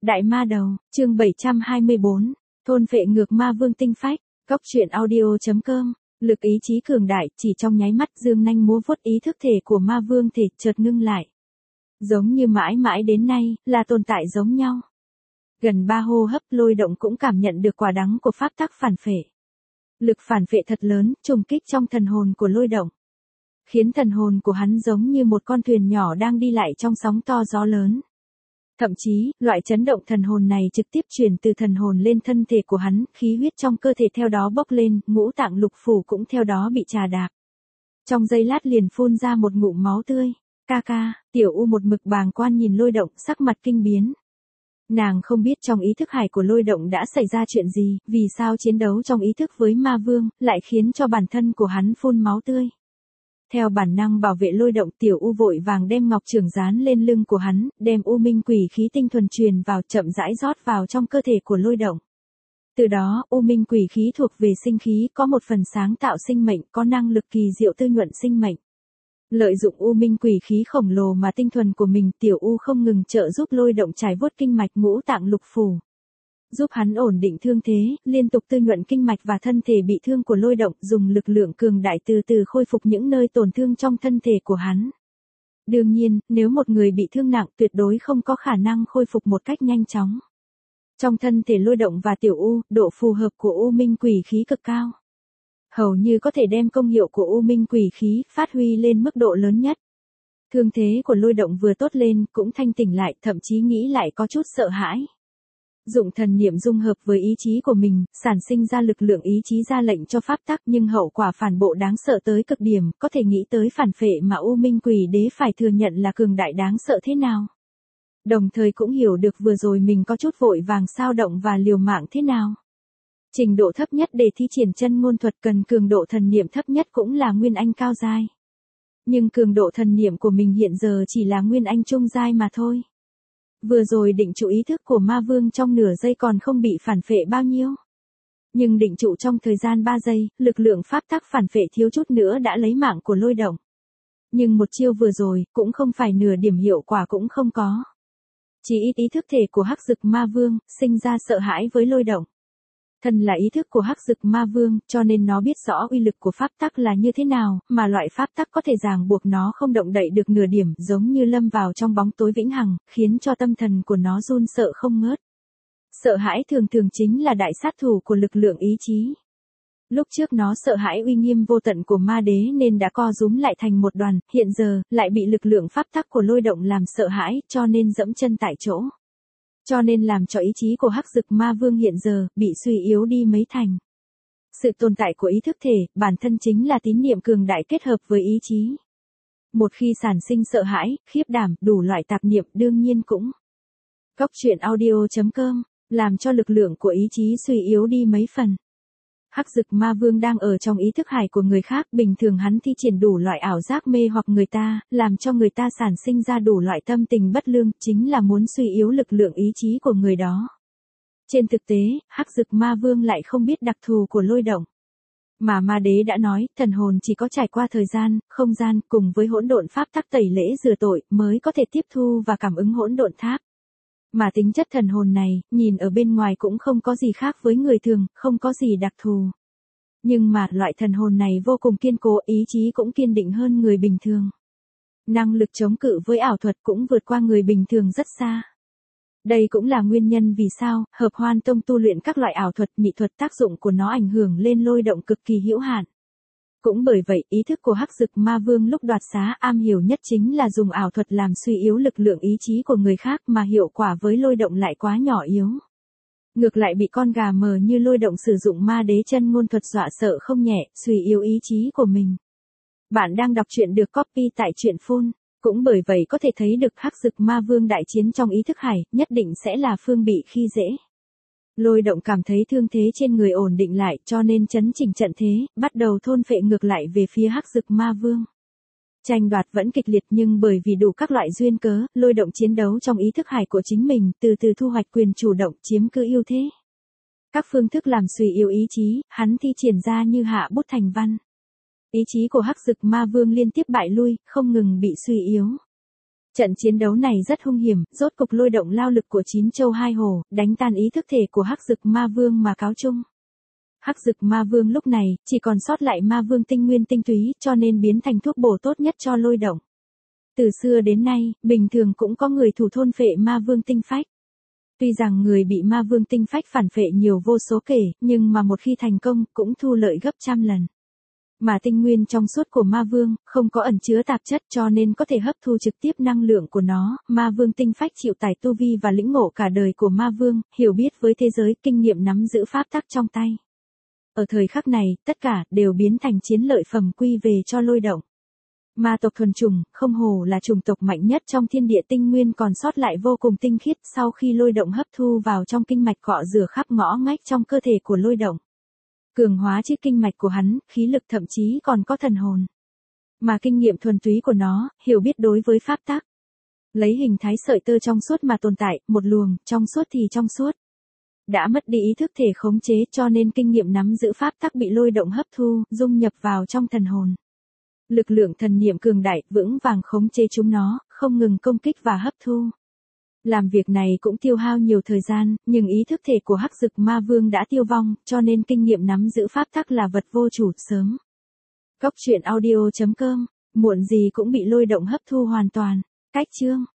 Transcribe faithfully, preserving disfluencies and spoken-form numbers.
Đại ma đầu, chương bảy trăm hai mươi bốn, thôn phệ ngược ma vương tinh phách, góc truyện audio chấm com, lực ý chí cường đại, chỉ trong nháy mắt dương nanh múa vuốt ý thức thể của ma vương thể chợt ngưng lại. Giống như mãi mãi đến nay, là tồn tại giống nhau. Gần ba hô hấp Lôi Động cũng cảm nhận được quả đắng của pháp tắc phản phệ. Lực phản phệ thật lớn, trùng kích trong thần hồn của Lôi Động. Khiến thần hồn của hắn giống như một con thuyền nhỏ đang đi lại trong sóng to gió lớn. Thậm chí, loại chấn động thần hồn này trực tiếp truyền từ thần hồn lên thân thể của hắn, khí huyết trong cơ thể theo đó bốc lên, ngũ tạng lục phủ cũng theo đó bị trà đạp. Trong giây lát liền phun ra một ngụm máu tươi. Ca ca, Tiểu U một mực bàng quan nhìn Lôi Động, sắc mặt kinh biến. Nàng không biết trong ý thức hải của Lôi Động đã xảy ra chuyện gì, vì sao chiến đấu trong ý thức với ma vương, lại khiến cho bản thân của hắn phun máu tươi. Theo bản năng bảo vệ Lôi Động, Tiểu U vội vàng đem ngọc trường dán lên lưng của hắn, đem U Minh quỷ khí tinh thuần truyền vào, chậm rãi rót vào trong cơ thể của Lôi Động. Từ đó, U Minh quỷ khí thuộc về sinh khí, có một phần sáng tạo sinh mệnh, có năng lực kỳ diệu tư nhuận sinh mệnh. Lợi dụng U Minh quỷ khí khổng lồ mà tinh thuần của mình, Tiểu U không ngừng trợ giúp Lôi Động trải vuốt kinh mạch ngũ tạng lục phủ. Giúp hắn ổn định thương thế, liên tục tư nhuận kinh mạch và thân thể bị thương của Lôi Động, dùng lực lượng cường đại từ từ khôi phục những nơi tổn thương trong thân thể của hắn. Đương nhiên, nếu một người bị thương nặng tuyệt đối không có khả năng khôi phục một cách nhanh chóng. Trong thân thể Lôi Động và Tiểu U, độ phù hợp của U Minh quỷ khí cực cao. Hầu như có thể đem công hiệu của U Minh quỷ khí phát huy lên mức độ lớn nhất. Thương thế của Lôi Động vừa tốt lên, cũng thanh tỉnh lại, thậm chí nghĩ lại có chút sợ hãi. Dụng thần niệm dung hợp với ý chí của mình, sản sinh ra lực lượng ý chí ra lệnh cho pháp tắc, nhưng hậu quả phản bộ đáng sợ tới cực điểm, có thể nghĩ tới phản phệ mà U Minh quỷ đế phải thừa nhận là cường đại đáng sợ thế nào. Đồng thời cũng hiểu được vừa rồi mình có chút vội vàng sao động và liều mạng thế nào. Trình độ thấp nhất để thi triển chân ngôn thuật cần cường độ thần niệm thấp nhất cũng là nguyên anh cao giai. Nhưng cường độ thần niệm của mình hiện giờ chỉ là nguyên anh trung giai mà thôi. Vừa rồi định trụ ý thức của ma vương trong nửa giây còn không bị phản phệ bao nhiêu. Nhưng định trụ trong thời gian ba giây, lực lượng pháp tắc phản phệ thiếu chút nữa đã lấy mạng của Lôi Động. Nhưng một chiêu vừa rồi, cũng không phải nửa điểm hiệu quả cũng không có. Chỉ ít ý thức thể của hắc dực ma vương, sinh ra sợ hãi với Lôi Động. Thần là ý thức của hắc dực ma vương, cho nên nó biết rõ uy lực của pháp tắc là như thế nào, mà loại pháp tắc có thể ràng buộc nó không động đậy được nửa điểm, giống như lâm vào trong bóng tối vĩnh hằng, khiến cho tâm thần của nó run sợ không ngớt. Sợ hãi thường thường chính là đại sát thủ của lực lượng ý chí. Lúc trước nó sợ hãi uy nghiêm vô tận của ma đế nên đã co rúm lại thành một đoàn, hiện giờ, lại bị lực lượng pháp tắc của Lôi Động làm sợ hãi, cho nên dẫm chân tại chỗ. Cho nên làm cho ý chí của hắc dực ma vương hiện giờ, bị suy yếu đi mấy thành. Sự tồn tại của ý thức thể, bản thân chính là tín niệm cường đại kết hợp với ý chí. Một khi sản sinh sợ hãi, khiếp đảm, đủ loại tạp niệm đương nhiên cũng. Góc truyện audio chấm com, làm cho lực lượng của ý chí suy yếu đi mấy phần. Hắc dực ma vương đang ở trong ý thức hải của người khác, bình thường hắn thi triển đủ loại ảo giác mê hoặc người ta, làm cho người ta sản sinh ra đủ loại tâm tình bất lương, chính là muốn suy yếu lực lượng ý chí của người đó. Trên thực tế, hắc dực ma vương lại không biết đặc thù của Lôi Động. Mà ma đế đã nói, thần hồn chỉ có trải qua thời gian, không gian, cùng với hỗn độn pháp tắc tẩy lễ rửa tội, mới có thể tiếp thu và cảm ứng hỗn độn tháp. Mà tính chất thần hồn này, nhìn ở bên ngoài cũng không có gì khác với người thường, không có gì đặc thù. Nhưng mà loại thần hồn này vô cùng kiên cố, ý chí cũng kiên định hơn người bình thường. Năng lực chống cự với ảo thuật cũng vượt qua người bình thường rất xa. Đây cũng là nguyên nhân vì sao, Hợp Hoan Tông tu luyện các loại ảo thuật, mỹ thuật tác dụng của nó ảnh hưởng lên Lôi Động cực kỳ hữu hạn. Cũng bởi vậy, ý thức của hắc dực ma vương lúc đoạt xá am hiểu nhất chính là dùng ảo thuật làm suy yếu lực lượng ý chí của người khác, mà hiệu quả với Lôi Động lại quá nhỏ yếu. Ngược lại bị con gà mờ như Lôi Động sử dụng ma đế chân ngôn thuật dọa sợ không nhẹ, suy yếu ý chí của mình. Bạn đang đọc truyện được copy tại truyện phun. Cũng bởi vậy có thể thấy được hắc dực ma vương đại chiến trong ý thức hải, nhất định sẽ là phương bị khi dễ. Lôi Động cảm thấy thương thế trên người ổn định lại, cho nên chấn chỉnh trận thế, bắt đầu thôn phệ ngược lại về phía hắc dực ma vương. Tranh đoạt vẫn kịch liệt, nhưng bởi vì đủ các loại duyên cớ, Lôi Động chiến đấu trong ý thức hải của chính mình, từ từ thu hoạch quyền chủ động, chiếm cứ ưu thế. Các phương thức làm suy yếu ý chí, hắn thi triển ra như hạ bút thành văn. Ý chí của hắc dực ma vương liên tiếp bại lui, không ngừng bị suy yếu. Trận chiến đấu này rất hung hiểm, rốt cục lôi động lao lực của chín châu hai hồ, đánh tan ý thức thể của Hắc Dực Ma Vương mà cáo chung. Hắc Dực Ma Vương lúc này, chỉ còn sót lại Ma Vương tinh nguyên tinh túy, cho nên biến thành thuốc bổ tốt nhất cho lôi động. Từ xưa đến nay, bình thường cũng có người thủ thôn phệ Ma Vương tinh phách. Tuy rằng người bị Ma Vương tinh phách phản phệ nhiều vô số kể, nhưng mà một khi thành công, cũng thu lợi gấp trăm lần. Mà tinh nguyên trong suốt của Ma Vương, không có ẩn chứa tạp chất cho nên có thể hấp thu trực tiếp năng lượng của nó. Ma Vương tinh phách chịu tải tu vi và lĩnh ngộ cả đời của Ma Vương, hiểu biết với thế giới, kinh nghiệm nắm giữ pháp tắc trong tay. Ở thời khắc này, tất cả đều biến thành chiến lợi phẩm quy về cho lôi động. Ma tộc thuần chủng, không hồ là chủng tộc mạnh nhất trong thiên địa, tinh nguyên còn sót lại vô cùng tinh khiết, sau khi lôi động hấp thu vào trong kinh mạch cọ rửa khắp ngõ ngách trong cơ thể của lôi động. Cường hóa chiếc kinh mạch của hắn, khí lực thậm chí còn có thần hồn. Mà kinh nghiệm thuần túy của nó, hiểu biết đối với pháp tắc. Lấy hình thái sợi tơ trong suốt mà tồn tại, một luồng, trong suốt thì trong suốt. Đã mất đi ý thức thể khống chế cho nên kinh nghiệm nắm giữ pháp tắc bị lôi động hấp thu, dung nhập vào trong thần hồn. Lực lượng thần niệm cường đại, vững vàng khống chế chúng nó, không ngừng công kích và hấp thu. Làm việc này cũng tiêu hao nhiều thời gian, nhưng ý thức thể của Hắc Dực Ma Vương đã tiêu vong, cho nên kinh nghiệm nắm giữ pháp tắc là vật vô chủ sớm. Cốc truyện audio chấm com, muộn gì cũng bị lôi động hấp thu hoàn toàn. Cách chương